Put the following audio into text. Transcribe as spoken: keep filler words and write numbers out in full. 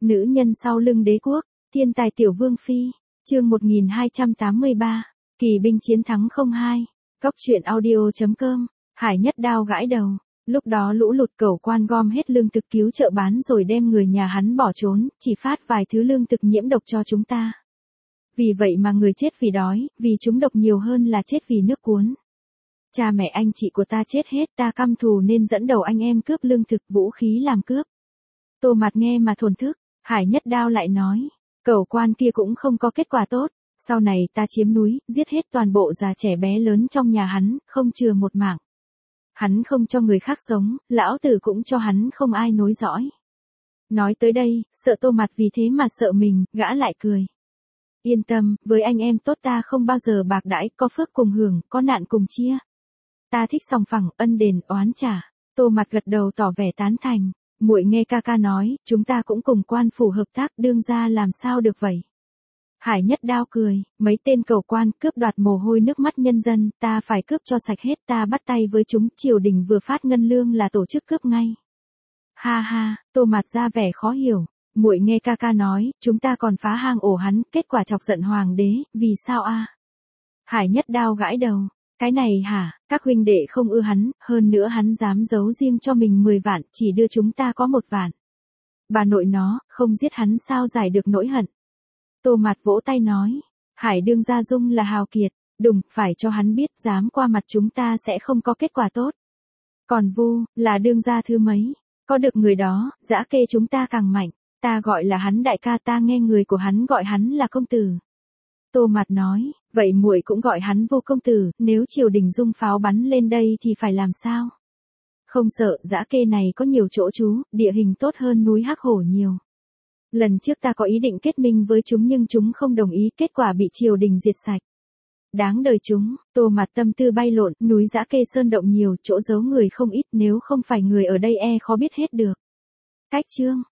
Nữ nhân sau lưng đế quốc, thiên tài tiểu vương phi, chương một nghìn hai trăm tám mươi ba, kỳ binh chiến thắng không hai, Cóc truyện audio chấm com, Hải Nhất Đao gãi đầu, lúc đó lũ lụt Cẩu Quan gom hết lương thực cứu trợ bán rồi đem người nhà hắn bỏ trốn, chỉ phát vài thứ lương thực nhiễm độc cho chúng ta. Vì vậy mà người chết vì đói, vì chúng độc nhiều hơn là chết vì nước cuốn. Cha mẹ anh chị của ta chết hết, ta căm thù nên dẫn đầu anh em cướp lương thực vũ khí làm cướp. Tô Mạt nghe mà thổn thức, Hải Nhất Đao lại nói, Cẩu Quan kia cũng không có kết quả tốt, sau này ta chiếm núi, giết hết toàn bộ già trẻ bé lớn trong nhà hắn, không chừa một mảng. Hắn không cho người khác sống, lão tử cũng cho hắn không ai nối dõi. Nói tới đây, sợ Tô Mạt vì thế mà sợ mình, gã lại cười. Yên tâm, với anh em tốt ta không bao giờ bạc đãi, có phước cùng hưởng, có nạn cùng chia. Ta thích sòng phẳng, ân đền, oán trả. Tô Mạt gật đầu tỏ vẻ tán thành. Muội nghe ca ca nói, chúng ta cũng cùng quan phủ hợp tác, đương ra làm sao được vậy. Hải Nhất Đao cười, mấy tên Cẩu Quan cướp đoạt mồ hôi nước mắt nhân dân, ta phải cướp cho sạch hết, ta bắt tay với chúng, triều đình vừa phát ngân lương là tổ chức cướp ngay. Ha ha, Tô Mạt ra vẻ khó hiểu, muội nghe ca ca nói, chúng ta còn phá hang ổ hắn, kết quả chọc giận hoàng đế, vì sao a? Hải Nhất Đao gãi đầu, cái này hả, các huynh đệ không ưa hắn, hơn nữa hắn dám giấu riêng cho mình mười vạn, chỉ đưa chúng ta có một vạn. Bà nội nó, không giết hắn sao giải được nỗi hận. Tô Mạt vỗ tay nói, Hải đương gia dung là hào kiệt, đùng, phải cho hắn biết dám qua mặt chúng ta sẽ không có kết quả tốt. Còn Vu, là đương gia thứ mấy, có được người đó, dã kê chúng ta càng mạnh, ta gọi là hắn đại ca, ta nghe người của hắn gọi hắn là công tử. Tô Mạt nói, vậy muội cũng gọi hắn Vô công tử, nếu triều đình dung pháo bắn lên đây thì phải làm sao? Không sợ, dã kê này có nhiều chỗ trú, địa hình tốt hơn núi Hắc Hổ nhiều. Lần trước ta có ý định kết minh với chúng nhưng chúng không đồng ý, kết quả bị triều đình diệt sạch. Đáng đời chúng. Tô Mạt tâm tư bay lộn, núi Dã Kê sơn động nhiều, chỗ giấu người không ít, nếu không phải người ở đây e khó biết hết được. Cách chương,